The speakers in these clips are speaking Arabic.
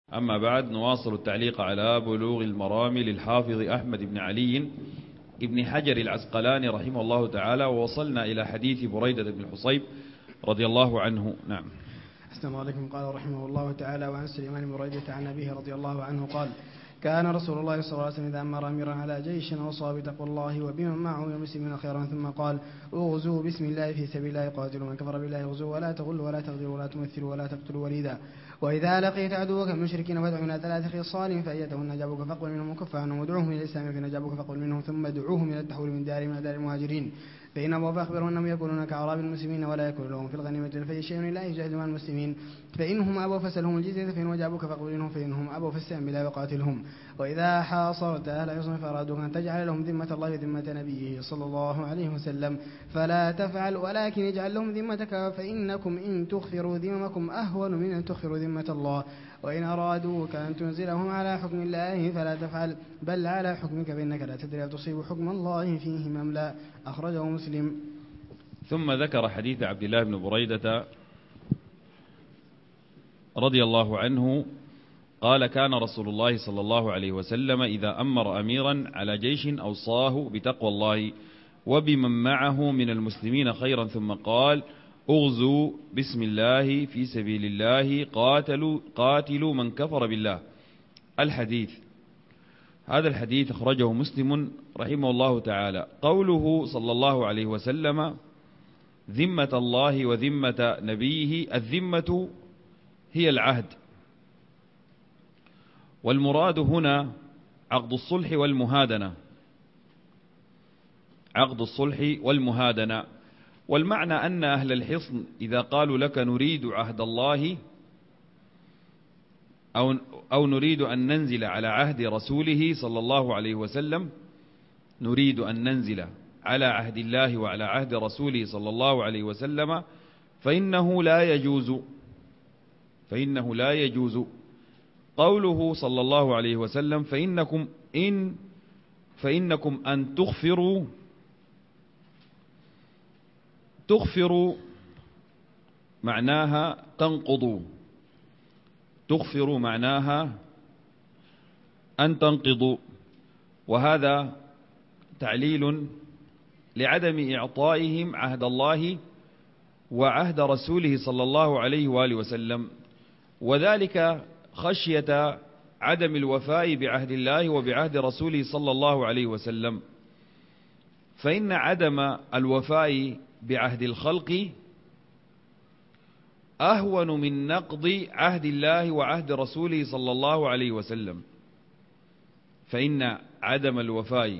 أما بعد، نواصل التعليق على بلوغ المرام للحافظ أحمد بن علي ابن حجر العسقلاني رحمه الله تعالى، ووصلنا إلى حديث بريدة بن الحصيب رضي الله عنه. نعم. أحسن الله عليكم. قال رحمه الله تعالى: وعن سليمان بن بريدة عن أبيه رضي الله عنه قال: كان رسول الله صلى الله عليه وسلم إذا أمر أميرا على جيش أوصى بتقوى الله وبمن معه من المسلمين خيرا، ثم قال: اغزوا بسم الله في سبيل الله، قاتلوا من كفر بالله، اغزوا ولا تغلوا ولا تغدروا ولا تمثلوا ولا تقتلوا وليدا، وإذا لقيت عدوك المشركين فادع من 3 خصال فأيتهن أجابوك فاقبل منهم وكف عنهم، ودعوهم إلى الإسلام فإن أجابوك فاقبل منهم، ثم دعوهم إلى التحويل من دار المهاجرين فإن أبوا فأخبرهم أنهم يكونون كأعراب المسلمين ولا يكون لهم في الغنيمة الفي شيء لا يجاهد مع المسلمين، فإنهم أبوا فسلهم الجزية فإن أجابوك فاقبل منهم، فإنهم أبوا فاستعن بالله وقاتلهم. وإذا حاصرت أهل حصن فأرادوك أن تجعل لهم ذمة الله وذمة نبيه صلى الله عليه وسلم فلا تفعل، ولكن اجعل لهم ذمتك، فإنكم إن تخفروا ذممكم أهون من أن تخفروا ذمة الله، وإن أرادوك أن تنزلهم على حكم الله فلا تفعل، بل على حكمك، فإنك لا تدري هل تصيب حكم الله فيهم أم لا. أخرجه مسلم. ثم ذكر حديث عبد الله بن بريدة رضي الله عنه قال: كان رسول الله صلى الله عليه وسلم إذا أمر أميرا على جيش أوصاه بتقوى الله وبمن معه من المسلمين خيرا، ثم قال: اغزوا بسم الله في سبيل الله، قاتلوا من كفر بالله. الحديث. هذا الحديث أخرجه مسلم رحمه الله تعالى. قوله صلى الله عليه وسلم ذمة الله وذمة نبيه، الذمة هي العهد، والمراد هنا عقد الصلح والمهادنة، عقد الصلح والمهادنة. والمعنى أن أهل الحصن إذا قالوا لك نريد عهد الله أو نريد أن ننزل على عهد رسوله صلى الله عليه وسلم، نريد أن ننزل على عهد الله وعلى عهد رسوله صلى الله عليه وسلم، فإنه لا يجوز قوله صلى الله عليه وسلم فإنكم أن تغفروا معناها تنقضوا، تغفروا معناها أن تنقضوا، وهذا تعليل لعدم إعطائهم عهد الله وعهد رسوله صلى الله عليه وآله وسلم، وذلك خشية عدم الوفاء بعهد الله وبعهد رسوله صلى الله عليه وسلم، فإن عدم الوفاء بعهد الخلق أهون من نقض عهد الله وعهد رسوله صلى الله عليه وسلم، فإن عدم الوفاء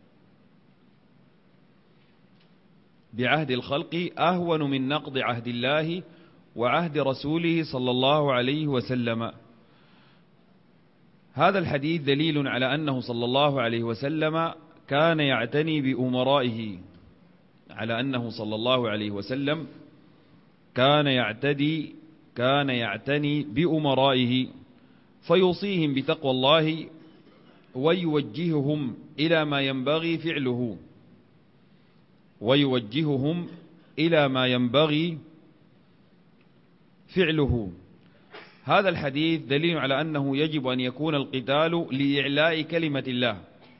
بعهد الخلق أهون من نقض عهد الله وعهد رسوله صلى الله عليه وسلم. هذا الحديث دليل على أنه صلى الله عليه وسلم كان يعتني بأمرائه، على أنه صلى الله عليه وسلم كان يعتني بأمرائه، فيوصيهم بتقوى الله ويوجههم إلى ما ينبغي فعله. هذا الحديث دليل على أنه يجب أن يكون القتال لإعلاء كلمة الله،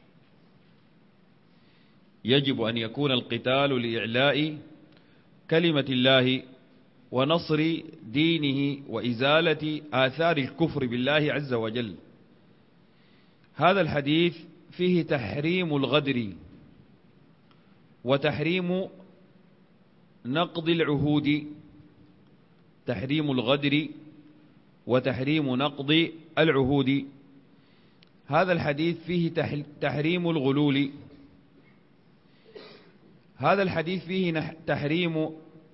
يجب أن يكون القتال لإعلاء كلمة الله ونصر دينه وإزالة آثار الكفر بالله عز وجل. هذا الحديث فيه تحريم الغدر وتحريم نقض العهود، تحريم الغدر وتحريم نقض العهود. هذا الحديث فيه تحريم الغلول. هذا الحديث فيه تحريم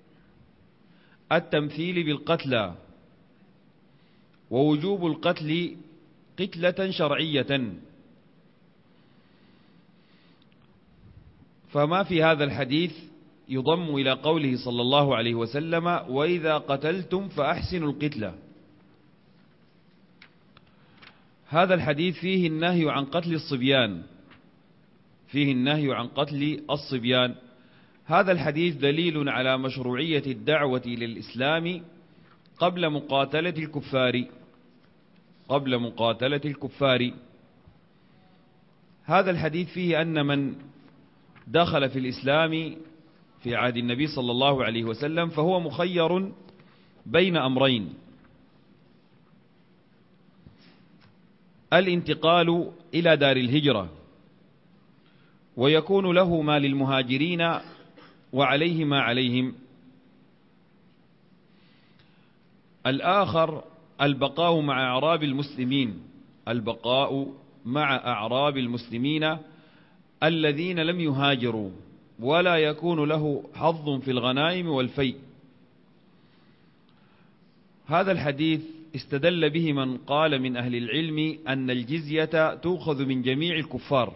التمثيل بالقتلى ووجوب القتل قتلة شرعية، فما في هذا الحديث يضم إلى قوله صلى الله عليه وسلم وإذا قتلتم فأحسنوا القتلة. هذا الحديث فيه النهي عن قتل الصبيان، هذا الحديث دليل على مشروعية الدعوة للإسلام قبل مقاتلة الكفار، قبل مقاتلة الكفار. هذا الحديث فيه أن من دخل في الإسلام في عهد النبي صلى الله عليه وسلم فهو مخير بين أمرين: الانتقال إلى دار الهجرة ويكون له ما للمهاجرين وعليه ما عليهم، الآخر البقاء مع أعراب المسلمين، البقاء مع أعراب المسلمين الذين لم يهاجروا ولا يكون له حظ في الغنائم والفيء. هذا الحديث استدل به من قال من أهل العلم أن الجزية تؤخذ من جميع الكفار،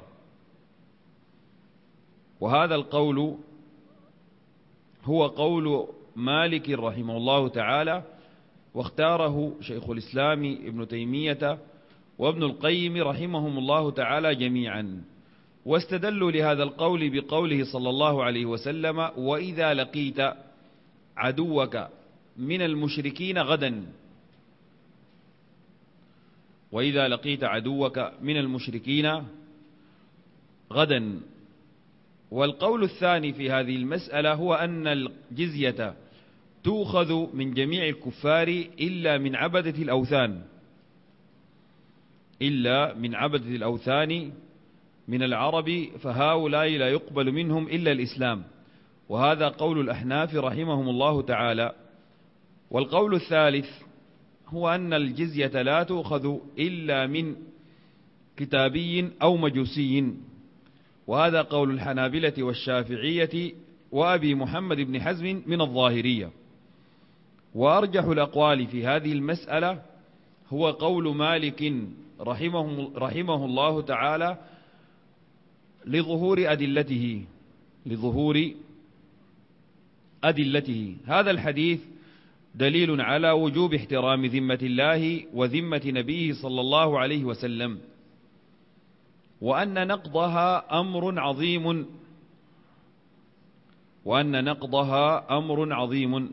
وهذا القول هو قول مالك رحمه الله تعالى، واختاره شيخ الإسلام ابن تيمية وابن القيم رحمهم الله تعالى جميعا، واستدلوا لهذا القول بقوله صلى الله عليه وسلم: وإذا لقيت عدوك من المشركين غدا، وإذا لقيت عدوك من المشركين غدا. والقول الثاني في هذه المسألة هو أن الجزية تؤخذ من جميع الكفار إلا من عبدة الأوثان، إلا من عبدة الأوثان من العرب، فهؤلاء لا يقبل منهم إلا الإسلام، وهذا قول الأحناف رحمهم الله تعالى. والقول الثالث هو أن الجزية لا تؤخذ إلا من كتابي أو مجوسي، وهذا قول الحنابلة والشافعية وأبي محمد بن حزم من الظاهرية. وأرجح الأقوال في هذه المسألة هو قول مالك رحمه الله تعالى لظهور أدلته. هذا الحديث دليل على وجوب احترام ذمة الله وذمة نبيه صلى الله عليه وسلم، وأن نقضها أمر عظيم،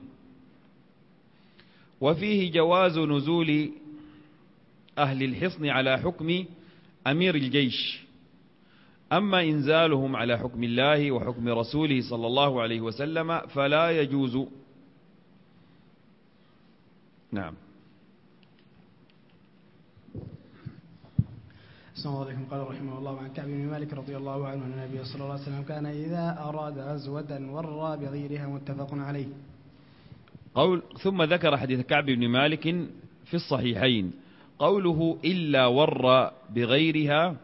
وفيه جواز نزول أهل الحصن على حكم أمير الجيش، أما إنزالهم على حكم الله وحكم رسوله صلى الله عليه وسلم فلا يجوز. نعم. السلام عليكم. قال رحمه الله عن كعب بن مالك رضي الله عنه أن النبي صلى الله عليه وسلم كان إذا أراد غزوة ورى بغيرها، متفق عليه. ثم ذكر حديث كعب بن مالك في الصحيحين. قوله إلا ورى بغيرها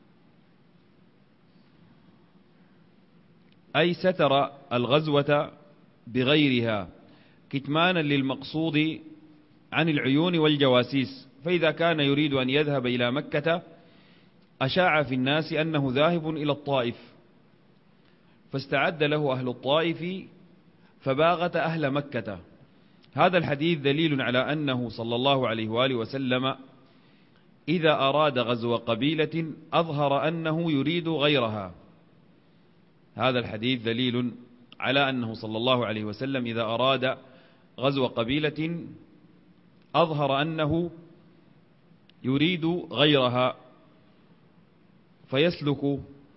أي ستر الغزوة بغيرها كتمانا للمقصود عن العيون والجواسيس، فإذا كان يريد أن يذهب إلى مكة أشاع في الناس أنه ذاهب إلى الطائف، فاستعد له أهل الطائف فباغت أهل مكة. هذا الحديث دليل على أنه صلى الله عليه وآله وسلم إذا أراد غزو قبيلة أظهر أنه يريد غيرها. هذا الحديث دليل على أنه صلى الله عليه وسلم إذا أراد غزو قبيلة أظهر أنه يريد غيرها، فيسلك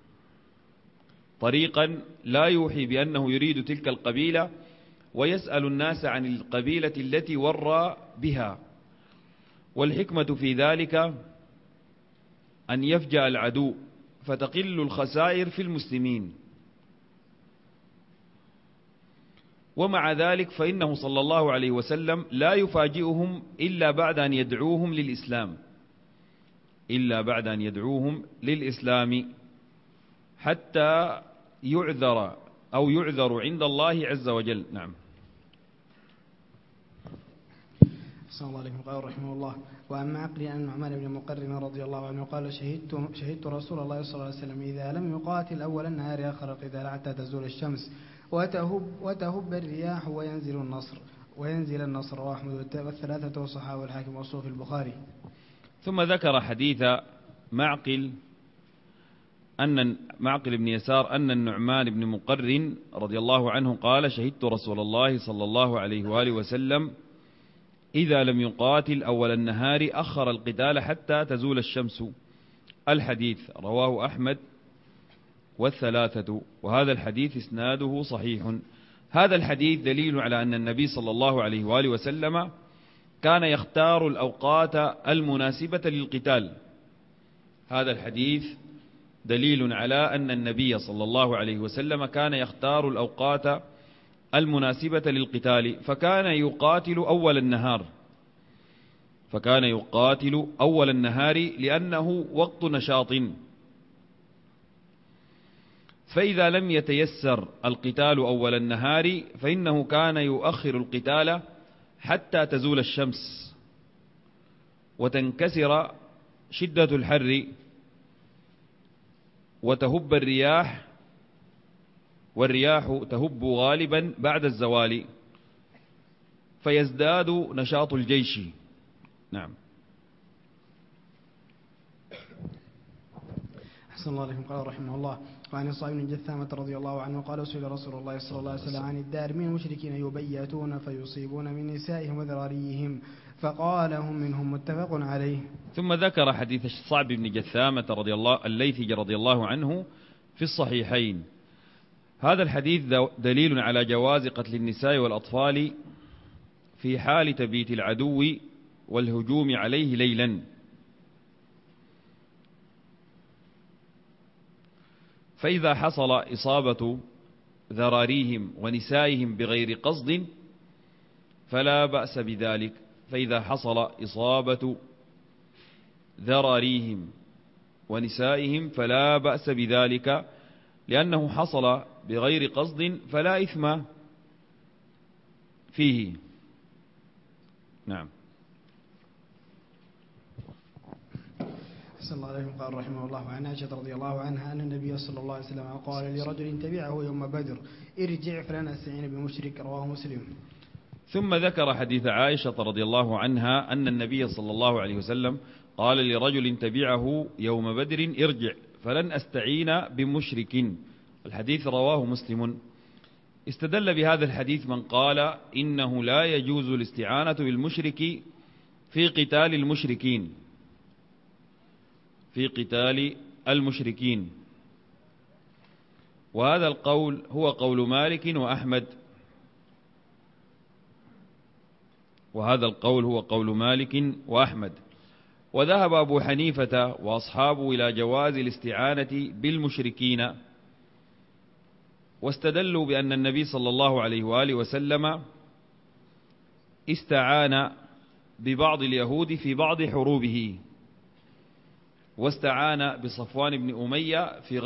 طريقا لا يوحي بأنه يريد تلك القبيلة، ويسأل الناس عن القبيلة التي ورى بها. والحكمة في ذلك أن يفجأ العدو فتقل الخسائر في المسلمين. ومع ذلك فإنه صلى الله عليه وسلم لا يفاجئهم إلا بعد أن يدعوهم للإسلام حتى يعذر عند الله عز وجل. نعم. صلى الله عليه وسلم. قال رحمه الله: وأما عقلي أن نعمان بن مقرن رضي الله عنه قال: شهدت رسول الله صلى الله عليه وسلم إذا لم يقاتل أول النهار آخر القتال حتى تزول الشمس وتهب الرياح وينزل النصر. وأحمد والثلاثة والصحابة والحاكم والصوفي البخاري. ثم ذكر حديث معقل بن يسار أن النعمان بن مقرن رضي الله عنه قال: شهدت رسول الله صلى الله عليه وآله وسلم إذا لم يقاتل أول النهار أخر القتال حتى تزول الشمس. الحديث رواه أحمد والثلاثة، وهذا الحديث إسناده صحيح. هذا الحديث دليل على أن النبي صلى الله عليه وآله وسلم كان يختار الأوقات المناسبة للقتال. هذا الحديث دليل على أن النبي صلى الله عليه وسلم كان يختار الأوقات المناسبة للقتال، فكان يقاتل أول النهار لأنه وقت نشاط. فإذا لم يتيسر القتال أول النهار فإنه كان يؤخر القتال حتى تزول الشمس وتنكسر شدة الحر وتهب الرياح، والرياح تهب غالبا بعد الزوال، فيزداد نشاط الجيش. نعم. أحسن الله عليكم. قال رحمه الله: وعن الصعب بن جثامة رضي الله عنه قال: سئل رسول الله صلى الله عليه وسلم عن الدار من المشركين يبيتون فيصيبون من نسائهم وذراريهم، فقال: هم منهم، متفق عليه. ثم ذكر حديث الصعب بن جثامة الليثي رضي الله عنه في الصحيحين. هذا الحديث دليل على جواز قتل النساء والأطفال في حال تبيت العدو والهجوم عليه ليلا. فإذا حصل إصابة ذراريهم ونسائهم بغير قصد فلا بأس بذلك. فإذا حصل إصابة ذراريهم ونسائهم فلا بأس بذلك، لأنه حصل بغير قصد فلا إثم فيه. نعم. أحسن الله عليكم. قال رحمه الله: عن عائشة رضي الله عنها أن النبي صلى الله عليه وسلم قال لرجل تبعه يوم بدر: ارجع فلا نستعين بمشرك. رواه مسلم. ثم ذكر حديث عائشة رضي الله عنها أن النبي صلى الله عليه وسلم قال لرجل تبعه يوم بدر: ارجع فلن أستعين بمشرك. الحديث رواه مسلم. استدل بهذا الحديث من قال إنه لا يجوز الاستعانة بالمشرك في قتال المشركين، وهذا القول هو قول مالك وأحمد. وذهب أبو حنيفة وأصحابه إلى جواز الاستعانة بالمشركين، واستدلوا بأن النبي صلى الله عليه وآله وسلم استعان ببعض اليهود في بعض حروبه، واستعان بصفوان بن أمية في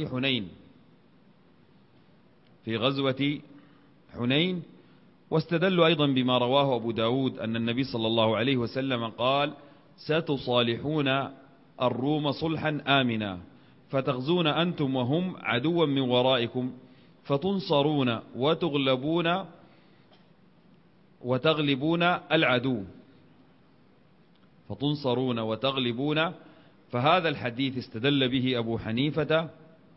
غزوة حنين. واستدلوا أيضا بما رواه أبو داود أن النبي صلى الله عليه وسلم قال: ستصالحون الروم صلحا آمنا، فتغزون أنتم وهم عدوا من ورائكم، فتنصرون وتغلبون العدو. فهذا الحديث استدل به أبو حنيفة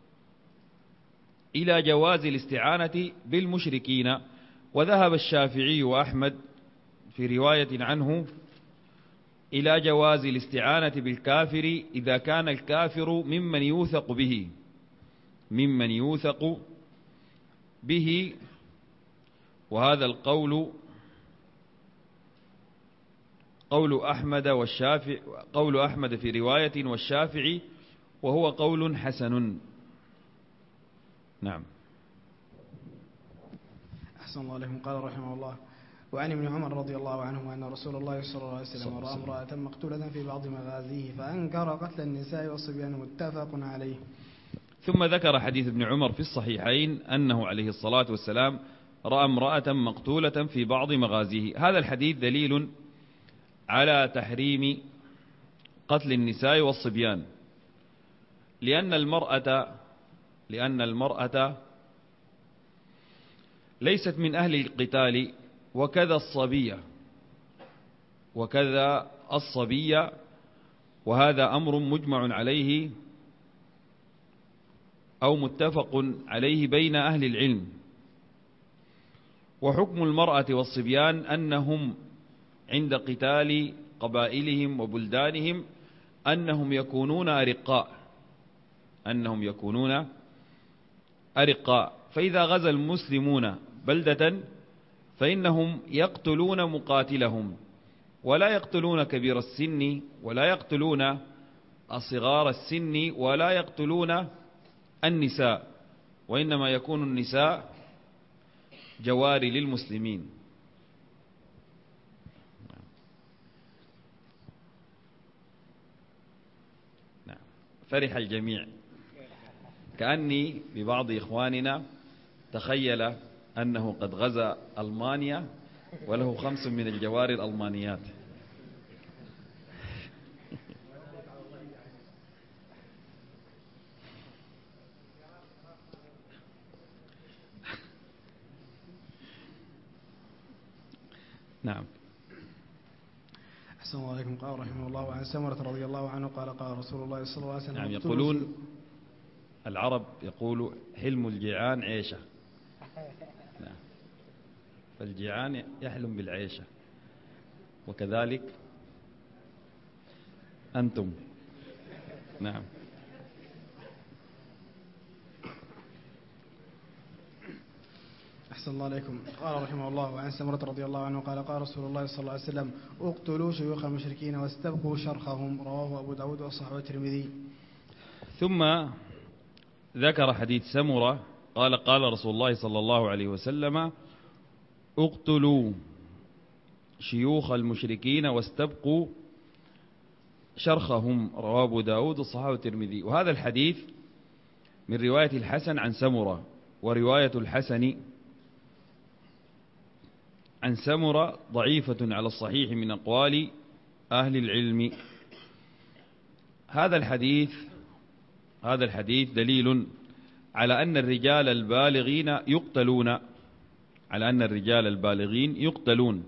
إلى جواز الاستعانة بالمشركين، وذهب الشافعي وأحمد في رواية عنه إلى جواز الاستعانة بالكافر إذا كان الكافر ممن يوثق به. وهذا القول قول أحمد في رواية والشافعي، وهو قول حسن. نعم. أحسن الله عليكم. قال رحمه الله: وعن ابن عمر رضي الله عنه أن رسول الله صلى الله عليه وسلم رأى امرأة مقتولة في بعض مغازيه فأنكر قتل النساء والصبيان، متفق عليه. ثم ذكر حديث ابن عمر في الصحيحين أنه عليه الصلاة والسلام رأى امرأة مقتولة في بعض مغازيه. هذا الحديث دليل على تحريم قتل النساء والصبيان، لأن المرأة ليست من أهل القتال، وكذا الصبية، وهذا أمر مجمع عليه أو متفق عليه بين أهل العلم. وحكم المرأة والصبيان أنهم عند قتال قبائلهم وبلدانهم أنهم يكونون أرقاء، فإذا غزا المسلمون بلدة فإنهم يقتلون مقاتلهم، ولا يقتلون كبير السن، ولا يقتلون صغار السن، ولا يقتلون النساء، وإنما يكون النساء جواري للمسلمين. فرح الجميع، كأني ببعض إخواننا تخيل أنه قد غزا ألمانيا وله 5 من الجواري الألمانيات. نعم. أحسن الله عليكم. قال رحمه الله عن سمرة رضي الله عنه قال قال رسول الله صلى الله عليه وسلم. نعم. يقولون العرب يقولوا حلم الجيعان عيشة. نعم. فالجيعان يحلم بالعيشة، وكذلك أنتم. نعم. أحسن الله عليكم. قال رحمه الله عن سمرة رضي الله عنه قال قال رسول الله صلى الله عليه وسلم اقتلوا شيوخ المشركين واستبقوا شرخهم. رواه أبو داود وصححه الترمذي. ثم ذكر حديث سمرة قال قال رسول الله صلى الله عليه وسلم اقتلوا شيوخ المشركين واستبقوا شرخهم. رواه أبو داود وصححه الترمذي. وهذا الحديث من رواية الحسن عن سمرة، ورواية الحسن عن سمرة ضعيفة على الصحيح من أقوال أهل العلم. هذا الحديث دليل على أن الرجال البالغين يقتلون،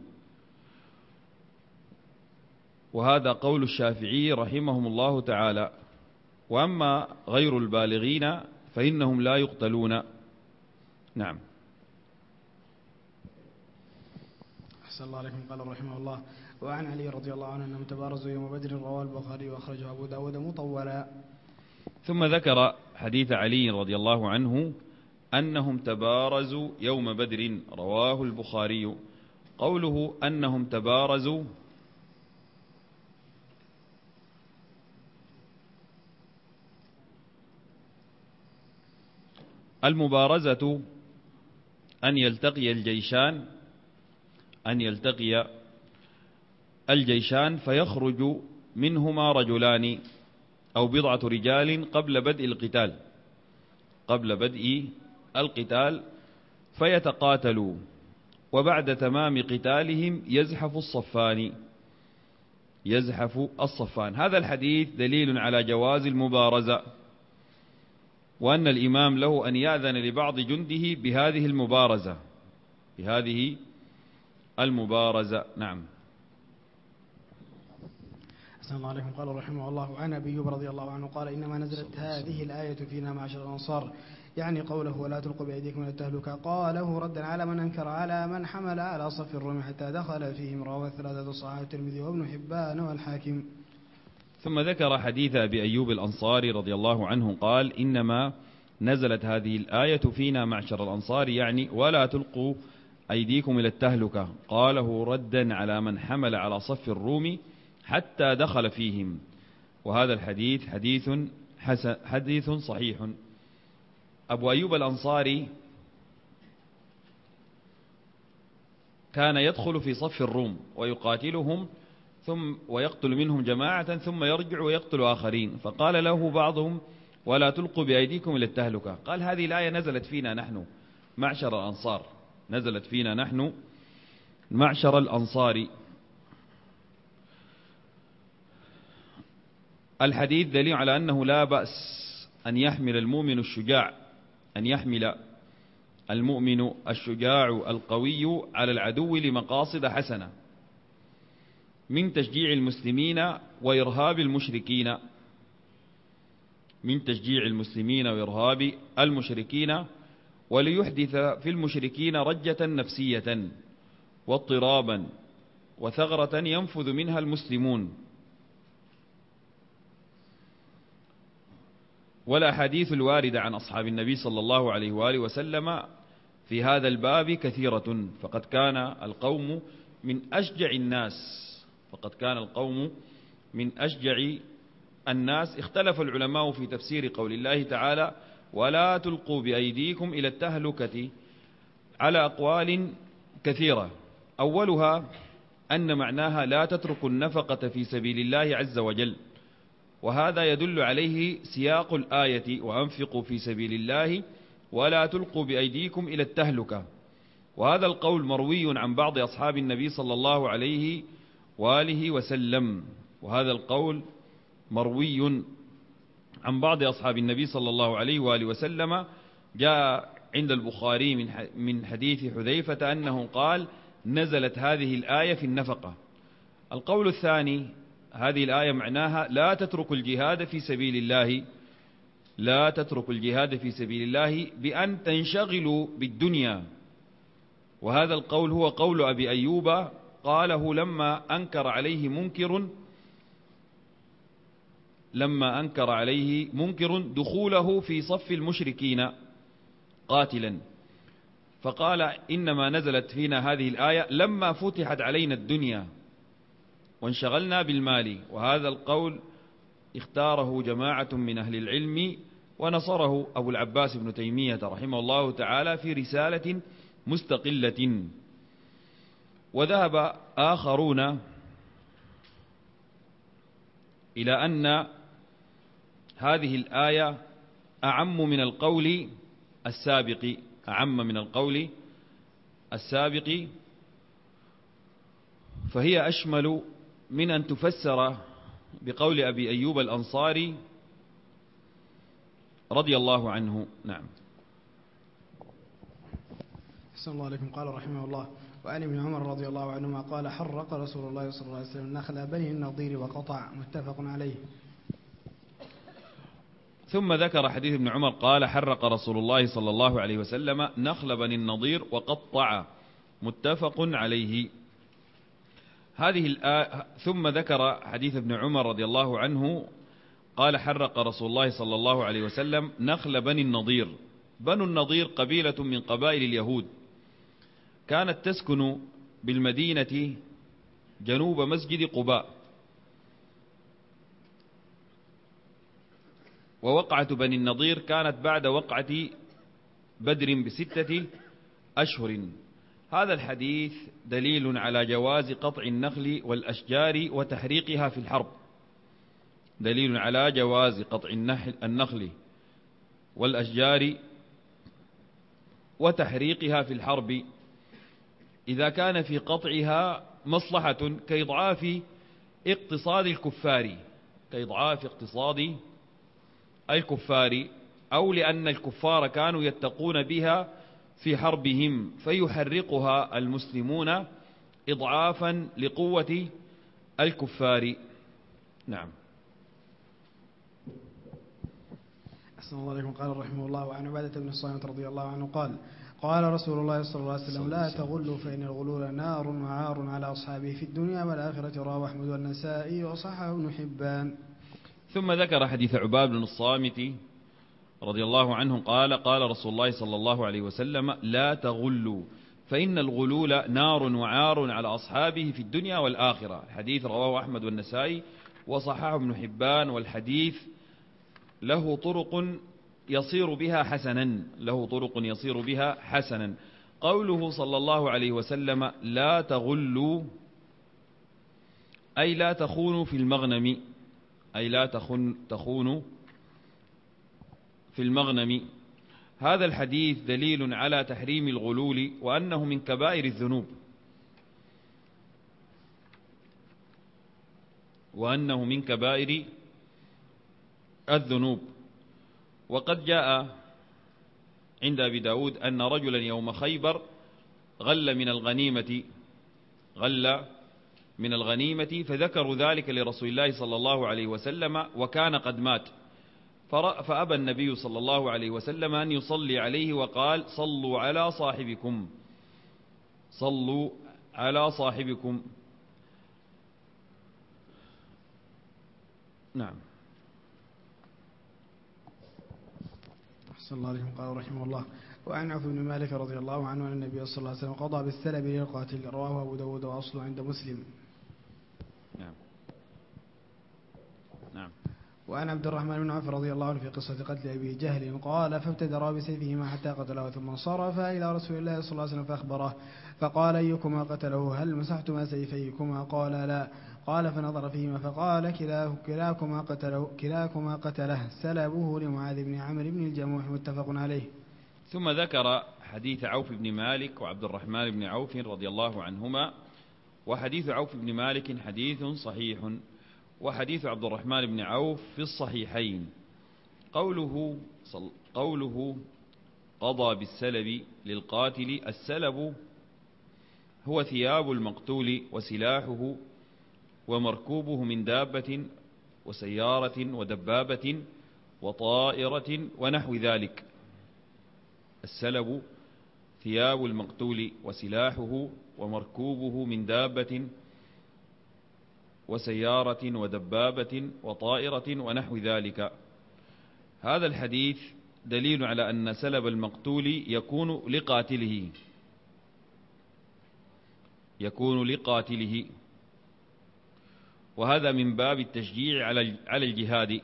وهذا قول الشافعي رحمهم الله تعالى. وأما غير البالغين فإنهم لا يقتلون. نعم. أحسن الله عليكم. قال رحمه الله وعن علي رضي الله عنه أنهم تبارزوا يوم بدر. رواه البخاري وأخرجه أبو داود مطولا. ثم ذكر حديث علي رضي الله عنه أنهم تبارزوا يوم بدر. رواه البخاري. قوله أنهم تبارزوا المبارزة أن يلتقي الجيشان فيخرج منهما رجلان أو بضعة رجال قبل بدء القتال فيتقاتلوا، وبعد تمام قتالهم يزحف الصفان. هذا الحديث دليل على جواز المبارزة، وأن الإمام له أن يأذن لبعض جنده بهذه المبارزة. نعم. أحسن الله عليكم. قال رحمه الله عن أبي أيوب رضي الله عنه قال إنما نزلت هذه الآية فينا معشر الأنصار، يعني قوله ولا تلقوا بأيديكم إلى التهلكة، قاله ردا على من أنكر على من حمل على صف الروم حتى دخل فيهم. رواه الثلاثة صححه الترمذي وابن حبان والحاكم. ثم ذكر حديث أبي أيوب الأنصاري رضي الله عنه قال إنما نزلت هذه الآية فينا معشر الأنصار، يعني ولا تلقوا أيديكم إلى التهلكة، قاله ردا على من حمل على صف الروم حتى دخل فيهم. وهذا الحديث حديث صحيح. أبو أيوب الأنصاري كان يدخل في صف الروم ويقاتلهم ثم ويقتل منهم جماعة ثم يرجع ويقتل آخرين، فقال له بعضهم ولا تلقوا بأيديكم إلى التهلكة. قال هذه الآية نزلت فينا نحن معشر الأنصار، نزلت فينا نحن معشر الأنصار. الحديث دليل على أنه لا بأس أن يحمل المؤمن الشجاع القوي على العدو لمقاصد حسنة من تشجيع المسلمين وإرهاب المشركين، وليحدث في المشركين رجة نفسية واضطرابا وثغرة ينفذ منها المسلمون. والأحاديث الواردة عن أصحاب النبي صلى الله عليه وآله وسلم في هذا الباب كثيرة، فقد كان القوم من أشجع الناس. اختلف العلماء في تفسير قول الله تعالى: ولا تلقوا بأيديكم إلى التهلكة، على أقوال كثيرة. أولها أن معناها لا تتركوا النفقة في سبيل الله عز وجل، وهذا يدل عليه سياق الآية: وأنفقوا في سبيل الله ولا تلقوا بأيديكم إلى التهلكة. وهذا القول مروي عن بعض أصحاب النبي صلى الله عليه وآله وسلم، وهذا القول مروي عن بعض أصحاب النبي صلى الله عليه وآله وسلم. جاء عند البخاري من حديث حذيفة أنه قال: نزلت هذه الآية في النفقة. القول الثاني: هذه الآية معناها لا تتركوا الجهاد في سبيل الله، لا تتركوا الجهاد في سبيل الله بأن تنشغلوا بالدنيا. وهذا القول هو قول أبي أيوب، قاله لما أنكر عليه منكر دخوله في صف المشركين قاتلا، فقال: إنما نزلت فينا هذه الآية لما فتحت علينا الدنيا وانشغلنا بالمال. وهذا القول اختاره جماعة من أهل العلم، ونصره أبو العباس بن تيمية رحمه الله تعالى في رسالة مستقلة. وذهب آخرون إلى أن هذه الآية أعم من القول السابق، فهي أشمل من أن تفسر بقول أبي أيوب الأنصاري رضي الله عنه. نعم. أحسن الله عليكم. قال رحمه الله: وعن ابن عمر رضي الله عنهما قال: حرق رسول الله صلى الله عليه وسلم نخل بني النضير وقطع، متفق عليه. ثم ذكر حديث ابن عمر قال: حرق رسول الله صلى الله عليه وسلم نخل بني النضير وقطع، متفق عليه. ثم ذكر حديث ابن عمر رضي الله عنه قال: حرق رسول الله صلى الله عليه وسلم نخل بني النضير. بنو النضير قبيلة من قبائل اليهود، كانت تسكن بالمدينة جنوب مسجد قباء. ووقعة بني النضير كانت بعد وقعة بدر ب6 أشهر. هذا الحديث دليل على جواز قطع النخل والأشجار وتحريقها في الحرب، دليل على جواز قطع النخل والأشجار وتحريقها في الحرب إذا كان في قطعها مصلحة كإضعاف اقتصاد الكفار، أو لأن الكفار كانوا يتقون بها في حربهم فيحرقها المسلمون إضعافا لقوة الكفار. نعم. أحسن الله عليكم. قال رحمه الله: وعن عبادة بن الصامت رضي الله عنه قال: قال رسول الله صلى الله عليه وسلم: لا تغلوا فإن الغلول نار وعار على أصحابه في الدنيا والآخرة. رواه أحمد والنسائي وصححه ابن حبان. ثم ذكر حديث عباد بن الصامت رضي الله عنه قال: قال رسول الله صلى الله عليه وسلم: لا تغلوا فإن الغلول نار وعار على أصحابه في الدنيا والآخرة. الحديث رواه أحمد والنسائي وصححه ابن حبان. والحديث له طرق يصير بها حسنا. قوله صلى الله عليه وسلم: لا تغلوا، أي لا تخونوا في المغنم، تخونوا في المغنم. هذا الحديث دليل على تحريم الغلول وأنه من كبائر الذنوب. وقد جاء عند أبي داود أن رجلا يوم خيبر غل من الغنيمة فذكروا ذلك لرسول الله صلى الله عليه وسلم وكان قد مات، فأبى النبي صلى الله عليه وسلم أن يصلي عليه وقال: صلوا على صاحبكم نعم. أحسن الله عليكم. قال رحمه الله: وعن عوف بن مالك رضي الله عنه أن النبي صلى الله عليه وسلم قضى بالسلب للقاتل، رواه أبو داود وأصله عند مسلم. نعم. نعم. وعن عبد الرحمن بن عوف رضي الله عنه في قصة قتل أبي جهل قال: فابتدرا بسيفهما حتى قتله، ثم انصرف إلى رسول الله صلى الله عليه وسلم فأخبره، فقال: أيكما قتله؟ هل مسحتما سيفيكما؟ قال: لا. قال: فنظر فيهما فقال: كلاكما قتله، سلبه لمعاذ بن عمرو بن الجموح. متفق عليه. ثم ذكر حديث عوف بن مالك وعبد الرحمن بن عوف رضي الله عنهما. وحديث عوف بن مالك حديث صحيح، وحديث عبد الرحمن بن عوف في الصحيحين. قوله قضى بالسلب للقاتل، السلب هو ثياب المقتول وسلاحه ومركوبه من دابة وسيارة ودبابة وطائرة ونحو ذلك. السلب ثياب المقتول وسلاحه ومركوبه من دابة وسيارة ودبابة وطائرة ونحو ذلك. هذا الحديث دليل على أن سلب المقتول يكون لقاتله، وهذا من باب التشجيع على الجهاد.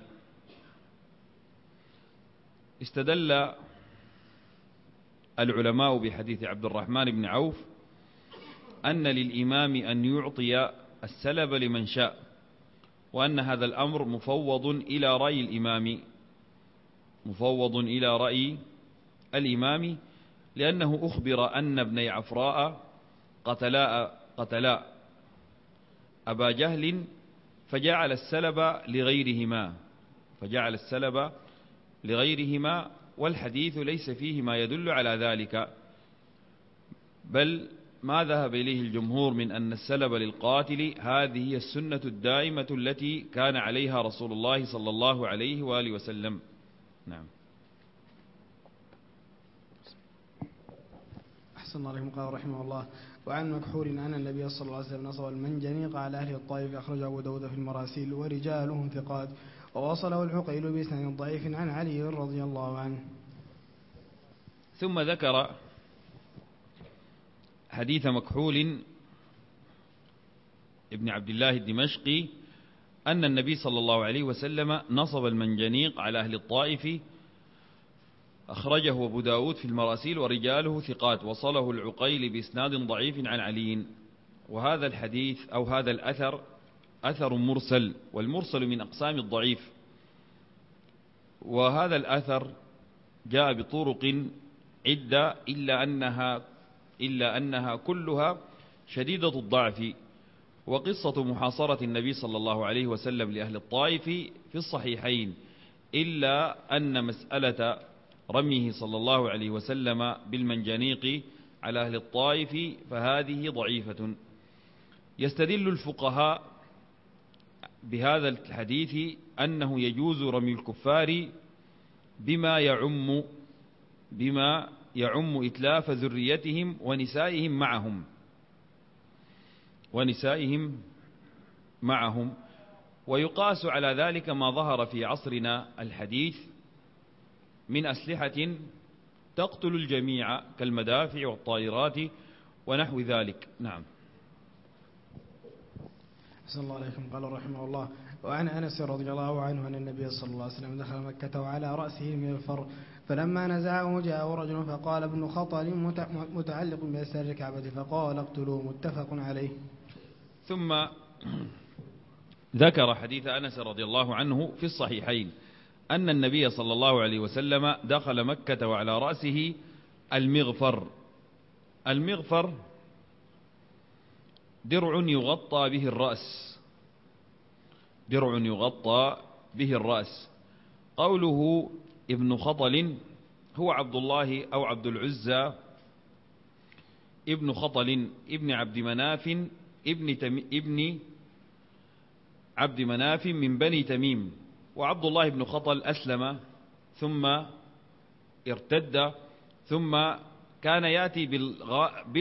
استدل العلماء بحديث عبد الرحمن بن عوف أن للإمام أن يعطي السلب لمن شاء، وأن هذا الأمر مفوض إلى رأي الإمام، لأنه أخبر أن ابني عفراء قتلا أبا جهل فجعل السلب لغيرهما، والحديث ليس فيه ما يدل على ذلك، بل ما ذهب إليه الجمهور من أن السلب للقاتل هذه هي السنة الدائمة التي كان عليها رسول الله صلى الله عليه وآله وسلم. نعم. أحسن الله عليكم. قال رحمه الله: وعن مكحول أن النبي صلى الله عليه وسلم نصب المنجنيق على أهل الطائف، أخرجه أبو داود في المراسيل ورجالهم ثقات، ووصله العقيل بإسناد ضعيف عن علي رضي الله عنه. ثم ذكر حديث مكحول ابن عبد الله الدمشقي أن النبي صلى الله عليه وسلم نصب المنجنيق على أهل الطائف، أخرجه أبو داود في المراسيل ورجاله ثقات، وصله العقيل بإسناد ضعيف عن علي. وهذا الحديث أو هذا الأثر أثر مرسل، والمرسل من أقسام الضعيف، وهذا الأثر جاء بطرق عدة إلا أنها كلها شديدة الضعف. وقصة محاصرة النبي صلى الله عليه وسلم لأهل الطائف في الصحيحين، إلا أن مسألة رميه صلى الله عليه وسلم بالمنجنيق على أهل الطائف فهذه ضعيفة. يستدل الفقهاء بهذا الحديث أنه يجوز رمي الكفار بما يعم إتلاف ذريتهم ونسائهم معهم، ويقاس على ذلك ما ظهر في عصرنا الحديث من أسلحة تقتل الجميع كالمدافع والطائرات ونحو ذلك. نعم. أحسن الله عليكم. قال رحمه الله: وعن أنس رضي الله عنه أن النبي صلى الله عليه وسلم دخل مكة وعلى رأسه المغفر، فلما نزعه جاءه رجل فقال: ابن خطل متعلق بأسار الكعبة، فقال: اقتلوه. متفق عليه. ثم ذكر حديث أنس رضي الله عنه في الصحيحين أن النبي صلى الله عليه وسلم دخل مكة وعلى رأسه المغفر. المغفر درع يغطى به الرأس. قوله ابن خطل هو عبد الله أو عبد العزى ابن خطل ابن عبد مناف ابن عبد مناف من بني تميم. وعبد الله بن خطل أسلم ثم ارتد، ثم كان يأتي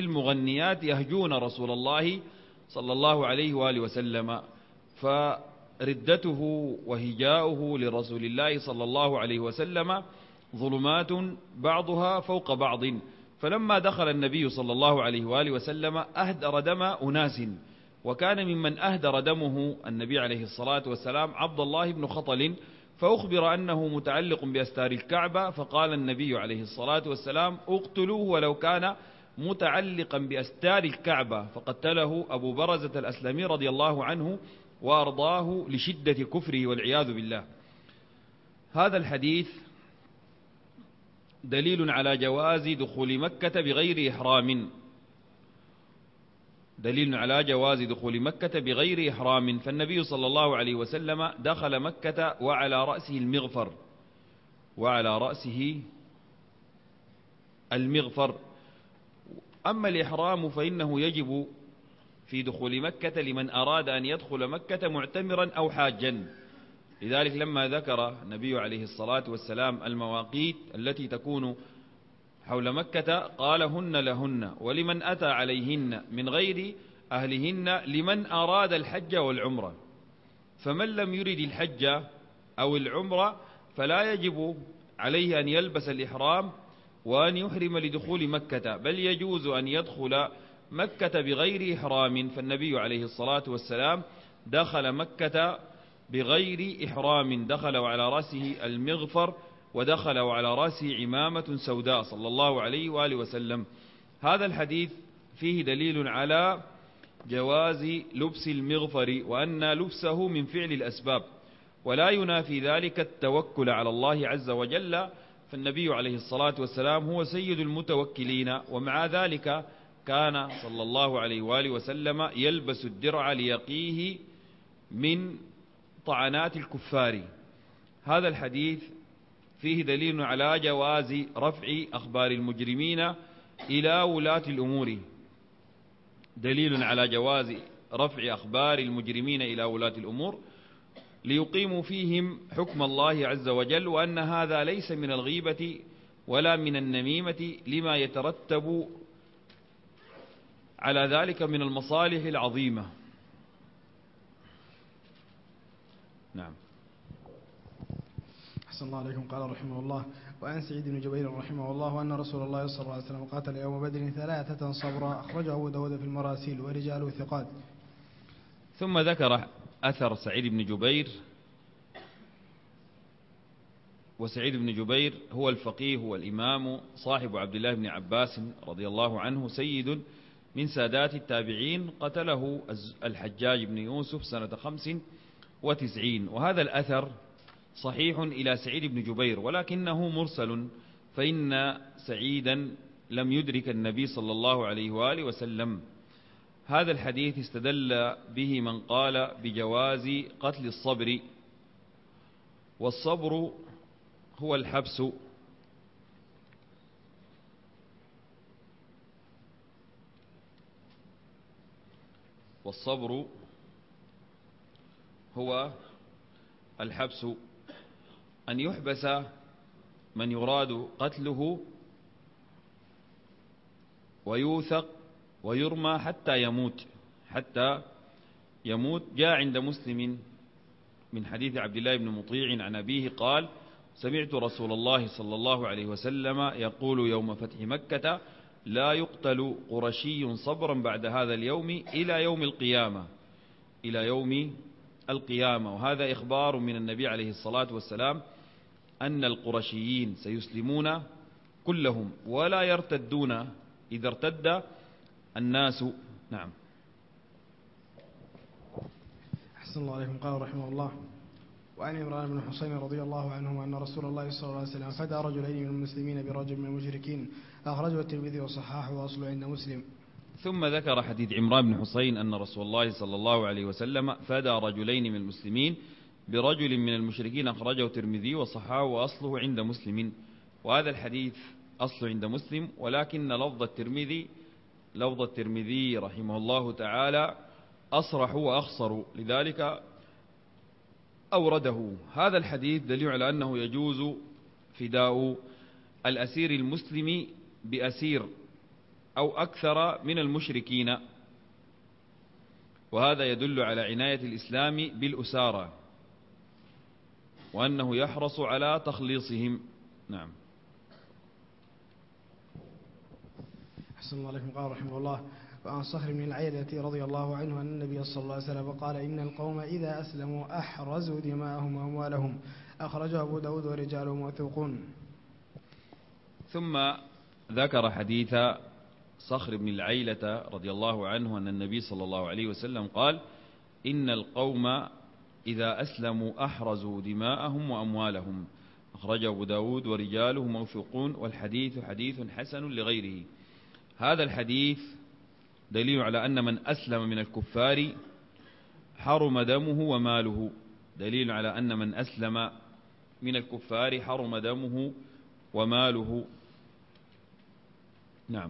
بالمغنيات يهجون رسول الله صلى الله عليه وآله وسلم، ردته وهجاؤه لرسول الله صلى الله عليه وسلم ظلمات بعضها فوق بعض، فلما دخل النبي صلى الله عليه وآله وسلم أهدر دم أناس، وكان ممن أهدر دمه النبي عليه الصلاة والسلام عبد الله بن خطل، فأخبر أنه متعلق بأستار الكعبة، فقال النبي عليه الصلاة والسلام اقتلوه ولو كان متعلقا بأستار الكعبة، فقتله أبو برزة الأسلمي رضي الله عنه وأرضاه لشدة كفره والعياذ بالله. هذا الحديث دليل على جواز دخول مكة بغير إحرام، دليل على جواز دخول مكة بغير إحرام، فالنبي صلى الله عليه وسلم دخل مكة وعلى رأسه المغفر، وعلى رأسه المغفر. أما الإحرام فإنه يجب في دخول مكة لمن أراد أن يدخل مكة معتمرا أو حاجا، لذلك لما ذكر النبي عليه الصلاة والسلام المواقيت التي تكون حول مكة قال هن لهن ولمن أتى عليهن من غير أهلهن لمن أراد الحج والعمرة، فمن لم يرد الحج أو العمرة فلا يجب عليه أن يلبس الإحرام وأن يحرم لدخول مكة، بل يجوز أن يدخل مكة بغير إحرام، فالنبي عليه الصلاة والسلام دخل مكة بغير إحرام، دخل على رأسه المغفر ودخل على رأسه عمامة سوداء صلى الله عليه وآله وسلم. هذا الحديث فيه دليل على جواز لبس المغفر، وأن لبسه من فعل الأسباب، ولا ينافي ذلك التوكل على الله عز وجل، فالنبي عليه الصلاة والسلام هو سيد المتوكلين، ومع ذلك كان صلى الله عليه وآله وسلم يلبس الدرع ليقيه من طعنات الكفار. هذا الحديث فيه دليل على جواز رفع أخبار المجرمين إلى ولاة الأمور، دليل على جواز رفع أخبار المجرمين إلى ولاة الأمور ليقيموا فيهم حكم الله عز وجل، وأن هذا ليس من الغيبة ولا من النميمة لما يترتب على ذلك من المصالح العظيمة. نعم. أحسن الله عليكم. قال رحمه الله: وعن سعيد بن جبير رحمه الله أن رسول الله صلى الله عليه وسلم قاتل يوم بدر 3 صبرا، أخرجه أبو داود في المراسيل ورجاله ثقات. ثم ذكر أثر سعيد بن جبير، وسعيد بن جبير هو الفقيه والإمام صاحب عبد الله بن عباس رضي الله عنه، سيد من سادات التابعين، قتله الحجاج بن يوسف سنة 95، وهذا الأثر صحيح إلى سعيد بن جبير ولكنه مرسل، فإن سعيدا لم يدرك النبي صلى الله عليه وآله وسلم. هذا الحديث استدل به من قال بجواز قتل الصبر، والصبر هو الحبس، والصبر هو الحبس، أن يحبس من يراد قتله ويوثق ويرمى حتى يموت. جاء عند مسلم من حديث عبد الله بن مطيع عن أبيه قال: سمعت رسول الله صلى الله عليه وسلم يقول يوم فتح مكة: لا يقتل قرشي صبرا بعد هذا اليوم إلى يوم القيامة. وهذا إخبار من النبي عليه الصلاة والسلام أن القرشيين سيسلمون كلهم ولا يرتدون إذا ارتد الناس. نعم. أحسن الله عليكم. قال رحمه الله: وعن عمران بن حسين رضي الله عنه أن رسول الله صلى الله عليه وسلم فدى رجلين من المسلمين برجل من المشركين، أخرجه الترمذي وصححه وأصله عند مسلم. ثم ذكر حديث عمران بن حسين أن رسول الله صلى الله عليه وسلم فدى رجلين من المسلمين برجل من المشركين، أخرجه الترمذي وصححه وأصله عند مسلم. وهذا الحديث أصله عند مسلم، ولكن لفظ الترمذي رحمه الله تعالى أصرح وأخصر، لذلك أورده. هذا الحديث دليل على أنه يجوز فداء الأسير المسلم بأسير أو أكثر من المشركين، وهذا يدل على عناية الإسلام بالأسارة وأنه يحرص على تخليصهم. نعم. أحسن الله عليكم. قال رحمه الله: وعن صخر بن العيلة رضي الله عنه أن النبي صلى الله عليه وسلم قال: إن القوم إذا أسلموا أحرزوا دماءهم وأموالهم. أخرجه أبو داود ورجاله موثوقون. ثم ذكر حديث صخر بن العيلة رضي الله عنه أن النبي صلى الله عليه وسلم قال: إن القوم إذا أسلموا أحرزوا دماءهم وأموالهم. أخرجه أبو داود ورجاله موثوقون، والحديث حديث حسن لغيره. هذا الحديث دليل على أن من أسلم من الكفار حرم دمه وماله. دليل على أن من أسلم من الكفار حرم دمه وماله. نعم.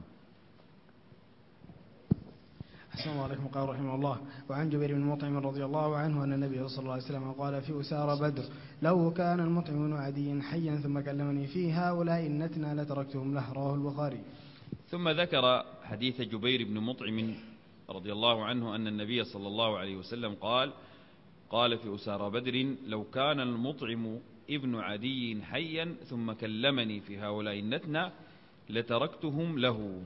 أحسن الله عليكم. قال رحمه الله: وعن جبير بن مطعم رضي الله عنه أن النبي صلى الله عليه وسلم قال في أسارى بدر: لو كان المطعم بن عدي حيا ثم كلمني في هؤلاء النتنى لتركتهم له. رواه البخاري. ثم ذكر حديث جبير بن مطعم رضي الله عنه أن النبي صلى الله عليه وسلم قال في أسارى بدر: لو كان المطعم ابن عدي حيا ثم كلمني في هؤلاء النتنى لتركتهم له.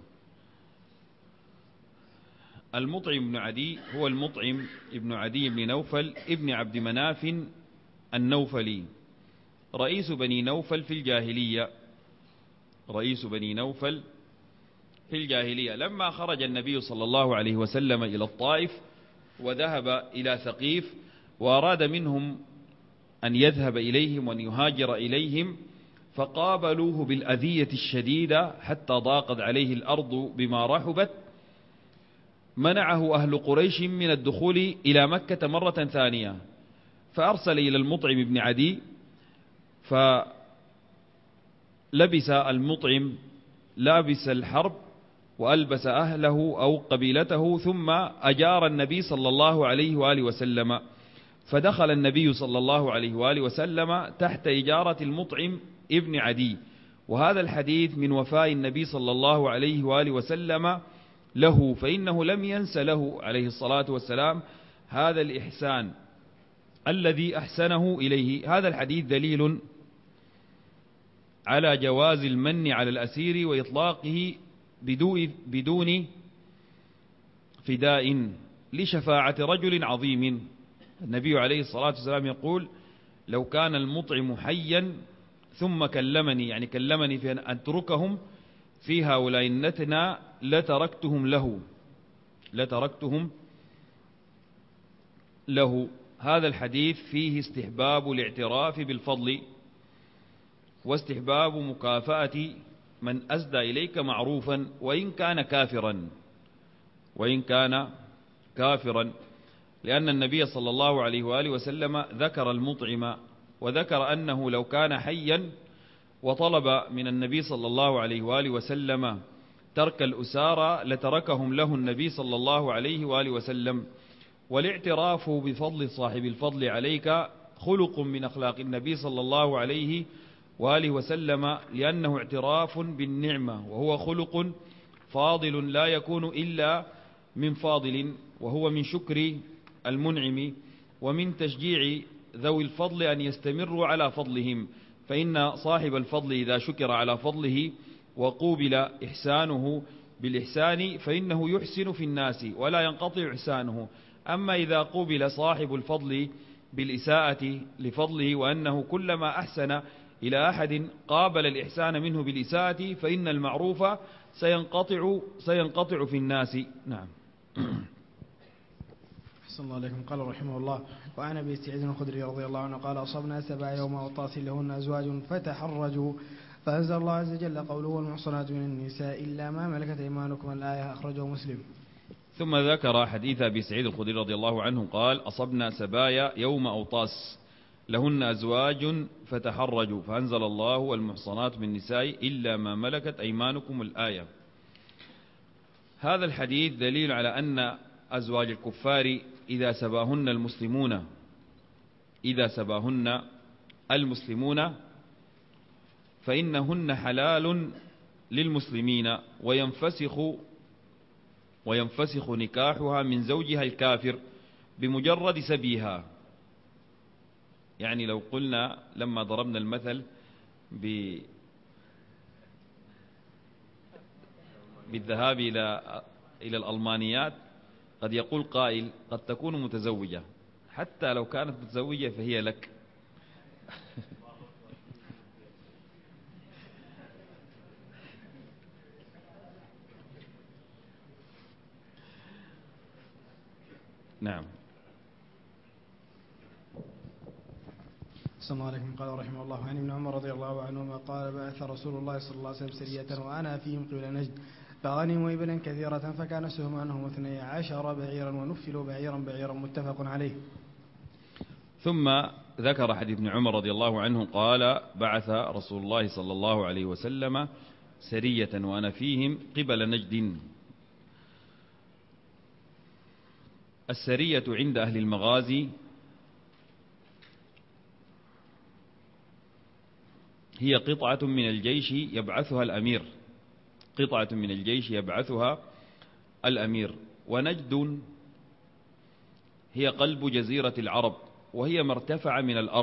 المطعم بن عدي هو المطعم ابن عدي بن نوفل ابن عبد مناف النوفلي، رئيس بني نوفل في الجاهلية. رئيس بني نوفل في الجاهلية. لما خرج النبي صلى الله عليه وسلم إلى الطائف وذهب إلى ثقيف وأراد منهم أن يذهب إليهم وأن يهاجر إليهم، فقابلوه بالأذية الشديدة حتى ضاقت عليه الأرض بما رحبت. منعه أهل قريش من الدخول إلى مكة مرة ثانية، فأرسل إلى المطعم بن عدي، فلبس المطعم لابس الحرب وألبس أهله أو قبيلته، ثم أجار النبي صلى الله عليه وآله وسلم، فدخل النبي صلى الله عليه وآله وسلم تحت إجارة المطعم ابن عدي. وهذا الحديث من وفاء النبي صلى الله عليه وآله وسلم له، فإنه لم ينس له عليه الصلاة والسلام هذا الإحسان الذي أحسنه إليه. هذا الحديث دليل على جواز المن على الأسير وإطلاقه بدون فداء لشفاعة رجل عظيم. النبي عليه الصلاة والسلام يقول: لو كان المطعم حيا ثم كلمني، يعني كلمني في أن أتركهم في هؤلاء النتنى لتركتهم له. هذا الحديث فيه استحباب الاعتراف بالفضل واستحباب مكافأة من أسدى إليك معروفا وإن كان كافرا، لأن النبي صلى الله عليه وآله وسلم ذكر المطعم وذكر أنه لو كان حيا وطلب من النبي صلى الله عليه وآله وسلم ترك الأسارى لتركهم له النبي صلى الله عليه وآله وسلم. والاعتراف بفضل صاحب الفضل عليك خلق من أخلاق النبي صلى الله عليه وآله وسلم، لأنه اعتراف بالنعمة، وهو خلق فاضل لا يكون إلا من فاضل، وهو من شكر المنعم ومن تشجيع ذوي الفضل أن يستمروا على فضلهم. فإن صاحب الفضل إذا شكر على فضله وقوبل إحسانه بالإحسان فإنه يحسن في الناس ولا ينقطع إحسانه. أما إذا قوبل صاحب الفضل بالإساءة لفضله، وأنه كلما أحسن إلى أحد قابل الإحسان منه بالإساءة، فإن المعروف سينقطع في الناس. نعم. أحسن الله عليكم. قال رحمه الله: وعن أبي سعيد الخدري رضي الله عنه قال: أصبنا 7 يوم أوطاس لهن أزواج فتحرجوا، فأنزل الله عز وجل قوله: والمحصنات من النساء إلا ما ملكت أيمانكم. الآية. أخرجه مسلم. ثم ذكر حديث أبي سعيد الخدري رضي الله عنه قال: أصبنا سبايا يوم أوطاس لهن أزواج فتحرجوا، فأنزل الله: والمحصنات من النساء إلا ما ملكت أيمانكم. الآية. هذا الحديث دليل على أن أزواج الكفار إذا سباهن المسلمون فإنهن حلال للمسلمين، وينفسخ وينفسخ نكاحها من زوجها الكافر بمجرد سبيها. يعني لو قلنا لما ضربنا المثل بالذهاب إلى الألمانيات، قد يقول قائل قد تكون متزوجة، حتى لو كانت متزوجة فهي لك. نعم. صلى الله عليكم. قال رحمه الله عن ابن عمر رضي الله عنهما قال بعث رسول الله صلى الله عليه وسلم سرية وأنا فيهم قبل نجد فغنموا إبلا كثيرة فكان سهمانهم 12 بعيرا ونفلوا بعيرا متفق عليه. ثم ذكر حديث ابن عمر رضي الله عنه قال بعث رسول الله صلى الله عليه وسلم سرية وأنا فيهم قبل نجد. السرية عند أهل المغازي هي قطعة من الجيش يبعثها الأمير، قطعة من الجيش يبعثها الأمير. ونجد هي قلب جزيرة العرب، وهي مرتفع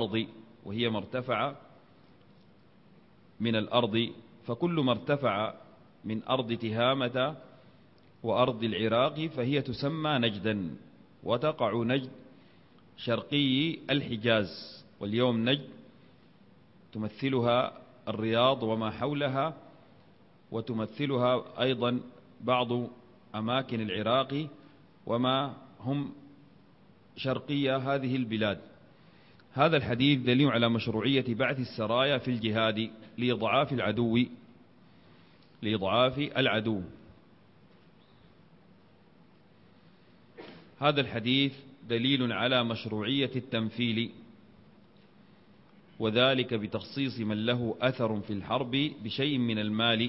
من الأرض، فكل ما ارتفع من أرض تهامة وأرض العراق فهي تسمى نجدا. وتقع نجد شرقي الحجاز، واليوم نجد تمثلها الرياض وما حولها، وتمثلها أيضا بعض أماكن العراق وما هم شرقية هذه البلاد. هذا الحديث دليل على مشروعية بعث السرايا في الجهاد لإضعاف العدو. هذا الحديث دليل على مشروعية التمثيل، وذلك بتخصيص من له أثر في الحرب بشيء من المال،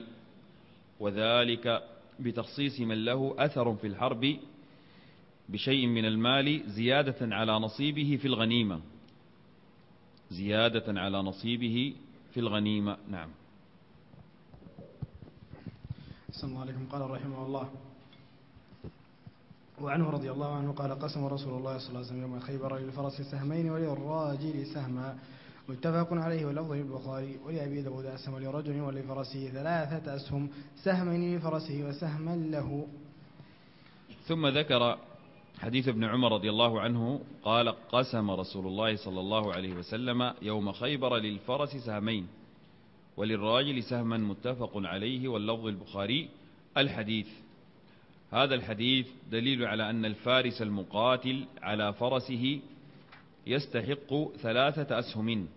زيادة على نصيبه في الغنيمة. نعم. صلى الله عليكم. قال رحمه الله وعنه رضي الله عنه قال قسم رسول الله صلى الله عليه وسلم يوم خيبر للفرس سهمين وللراجل سهما، متفق عليه. واللفظ للبخاري ولأبي داود أسهم ولرجل ولفرسه 3 أسهم، سهمين لفرسه وسهما له. ثم ذكر حديث ابن عمر رضي الله عنه قال قسم رسول الله صلى الله عليه وسلم يوم خيبر للفرس سهمين وللراجل سهما، متفق عليه. واللفظ البخاري. الحديث هذا الحديث دليل على أن الفارس المقاتل على فرسه يستحق 3 أسهم،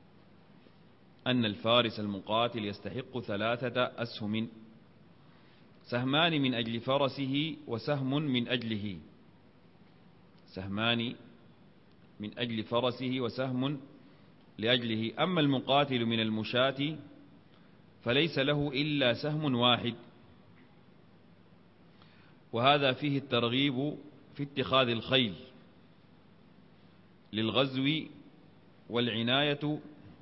سهمان من أجل فرسه وسهم من أجله. أما المقاتل من المشاة فليس له إلا سهم واحد، وهذا فيه الترغيب في اتخاذ الخيل للغزو والعناية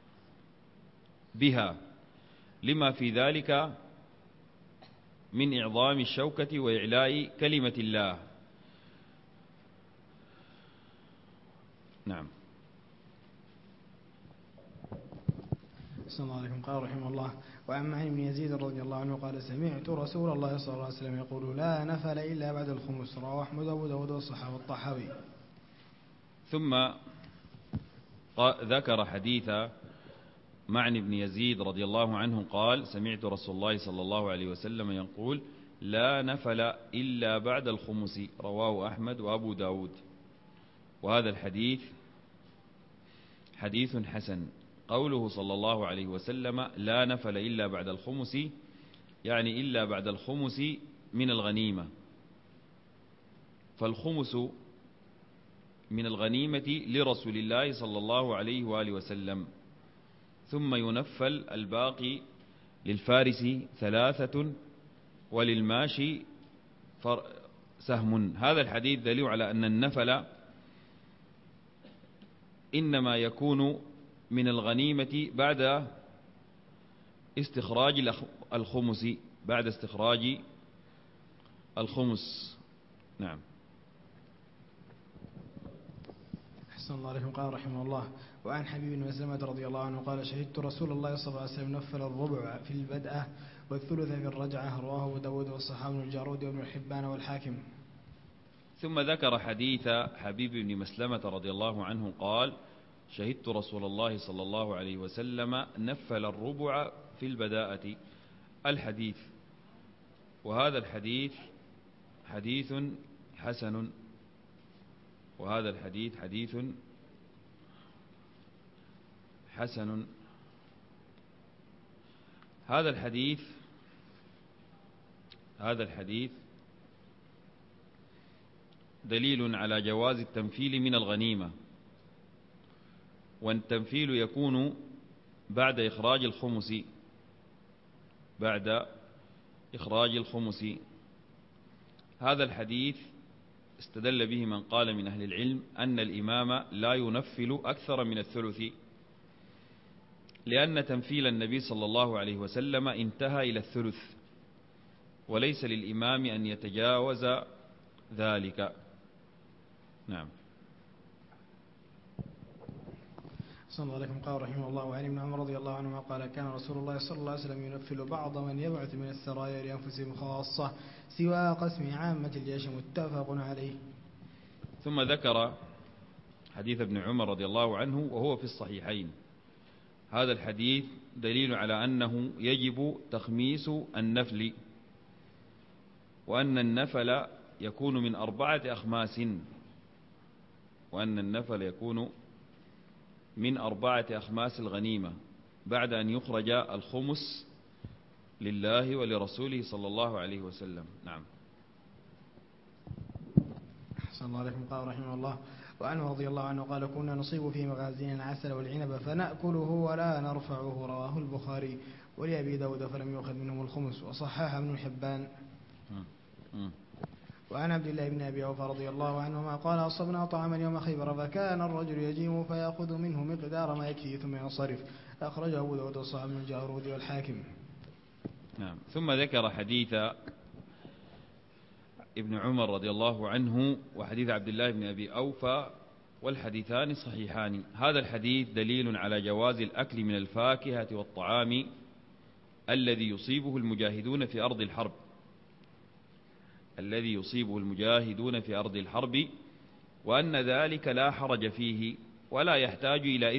بها، لما في ذلك من إعظام الشوكة وإعلاء كلمة الله. نعم. صلى الله عليكم. قال رحمه الله وعن معن بن يزيد رضي الله عنه قال سمعت رسول الله صلى الله عليه وسلم يقول لا نفل إلا بعد الخمس، رواه أحمد وأبو داود والصحابة والطحاوي. ثم ذكر حديث معن بن يزيد رضي الله عنه قال سمعت رسول الله صلى الله عليه وسلم يقول لا نفل إلا بعد الخمس، رواه أحمد وأبو داود. وهذا الحديث حديث حسن. قوله صلى الله عليه وسلم لا نفل إلا بعد الخمس، يعني إلا بعد الخمس من الغنيمة، فالخمس من الغنيمة لرسول الله صلى الله عليه وآله وسلم، ثم ينفل الباقي للفارس 3 وللماشي سهم. هذا الحديث دليل على أن النفل إنما يكون من الغنيمة بعد استخراج الخمس، بعد استخراج الخمس. نعم. أحسن الله عليكم. قال رحمه الله: وعن حبيب بن مسلمة رضي الله عنه قال: شهدت رسول الله صلى الله عليه وسلم نفل الربع في البدءة والثلث في الرجعة. رواه أبو داود والصحابي بن الجارود وابن حبان والحاكم. ثم ذكر حديث حبيب بن مسلمة رضي الله عنه قال: شهدت رسول الله صلى الله عليه وسلم نفل الربع في البداءة. الحديث، وهذا الحديث حديث حسن، وهذا الحديث حديث حسن. هذا الحديث دليل على جواز التنفيل من الغنيمة، والتنفيل يكون بعد إخراج الخمس. هذا الحديث استدل به من قال من أهل العلم أن الإمام لا ينفل أكثر من الثلث، لأن تنفيل النبي صلى الله عليه وسلم انتهى إلى الثلث، وليس للإمام أن يتجاوز ذلك. نعم. صلى الله عليكم. قال رحمه الله: وعن ابن عمر رضي الله عنهما قال: كان رسول الله صلى الله عليه وسلم ينفل بعض من يبعث من السرايا لأنفسهم خاصة سوى قسم عامة الجيش. متفق عليه. ثم ذكر حديث ابن عمر رضي الله عنه وهو في الصحيحين. هذا الحديث دليل على أنه يجب تخميس النفل، وأن النفل يكون من 4 أخماس، الغنيمة بعد أن يخرج الخمس لله ولرسوله صلى الله عليه وسلم. نعم. أحسن الله عليكم. قال رحمه الله: وعنه رضي الله عنه قال: كنا نصيب في مغازينا العسل والعنب فنأكله ولا نرفعه. رواه البخاري. ولأبي داود فلم يؤخذ منهم الخمس، وصححه ابن حبان. وعن عبد الله بن أبي أوفى رضي الله عنهما قال: أصبنا طعاما يوم خيبر فكان الرجل يجيء فيأخذ منه مقدار ما يكفيه ثم ينصرف. أخرجه أبو داود والصحابي بن الجارود والحاكم. نعم. ثم ذكر حديث ابن عمر رضي الله عنه وحديث عبد الله بن أبي أوفى، والحديثان صحيحان. هذا الحديث دليل على جواز الأكل من الفاكهة والطعام الذي يصيبه المجاهدون في أرض الحرب، وأن ذلك لا حرج فيه، ولا يحتاج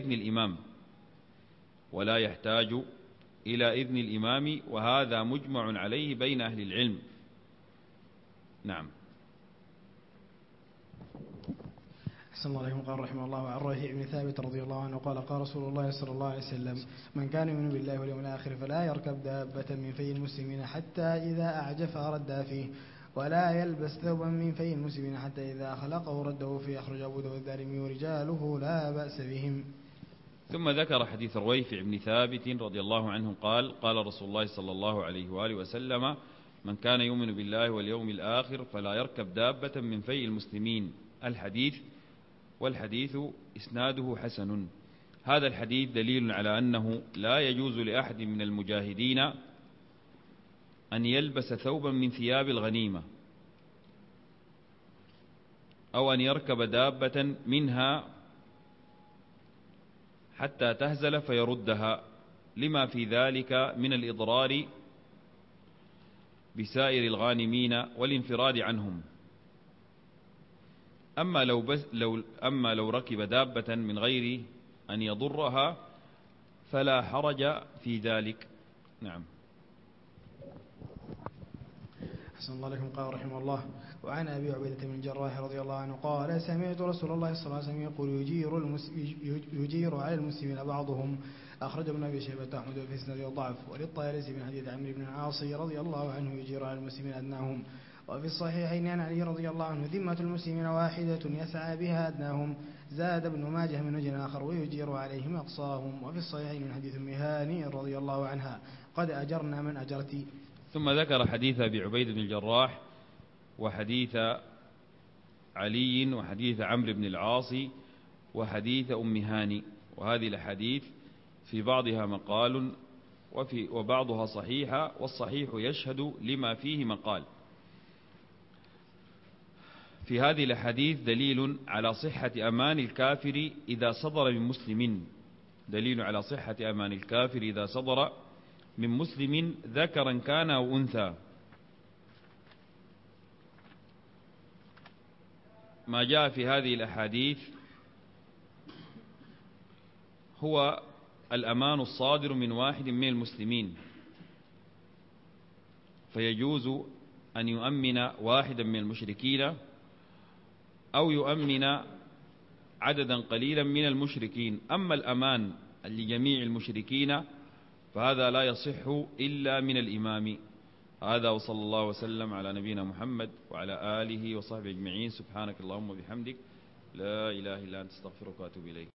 إلى إذن الإمام، وهذا مجمع عليه بين أهل العلم. نعم. أحسن الله عليكم. قال رحمه الله: عن رفيع بن ثابت رضي الله عنه قال: قال رسول الله صلى الله عليه وسلم: من كان يؤمن بالله واليوم الآخر فلا يركب دابة من في المسلمين حتى إذا أعجف ردها فيه، ولا يلبس ثوبا من في المسلمين حتى إذا خلقه رده فيه. أخرج أبو داود الدارمي ورجاله لا بأس بهم. ثم ذكر حديث رويفع بن ثابت رضي الله عنه قال: قال رسول الله صلى الله عليه وآله وسلم: من كان يؤمن بالله واليوم الآخر فلا يركب دابة من في المسلمين. الحديث، والحديث إسناده حسن. هذا الحديث دليل على أنه لا يجوز لأحد من المجاهدين أن يلبس ثوبا من ثياب الغنيمة، أو أن يركب دابة منها حتى تهزل فيردها، لما في ذلك من الإضرار بسائر الغانمين والانفراد عنهم. أما لو ركب دابة من غير أن يضرها فلا حرج في ذلك. نعم. أحسن الله لكم. قال رحمه الله: وعن أبي عبيدة بن الجراح رضي الله عنه قال: سمعت رسول الله صلى الله عليه وسلم يقول: يجير على المسلمين بعضهم. أخرج ابن أبي شيبة أحمد في إسناده ضعف. وللطيالسي من حديث عمرو بن العاص رضي الله عنه: يجير على المسلمين أدناهم. وفي الصحيحين عن علي رضي الله عنه: ذمة المسلمين واحدة يسعى بها أدناهم. زاد ابن ماجه من وجه آخر: ويجير عليهم أقصاهم. وفي الصحيحين من حديث أم هاني رضي الله عنها: قد أجرنا من أجرتي. ثم ذكر حديث أبي عبيد بن الجراح وحديث علي وحديث عمرو بن العاص وحديث أم هاني، وهذه الحديث في بعضها مقال وبعضها صحيحة، والصحيح يشهد لما فيه مقال. في هذه الأحاديث دليل على صحة أمان الكافر إذا صدر من مسلم، دليل على صحة أمان الكافر إذا صدر من مسلم ذكرا كان أو أنثى. ما جاء في هذه الأحاديث هو الأمان الصادر من واحد من المسلمين، فيجوز أن يؤمن واحدا من المشركين أو يؤمن عددا قليلا من المشركين. أما الأمان لجميع المشركين فهذا لا يصح إلا من الإمام. هذا وصلى الله وسلم على نبينا محمد وعلى آله وصحبه أجمعين. سبحانك اللهم وبحمدك لا إله إلا أنت استغفرك وأتوب إليك.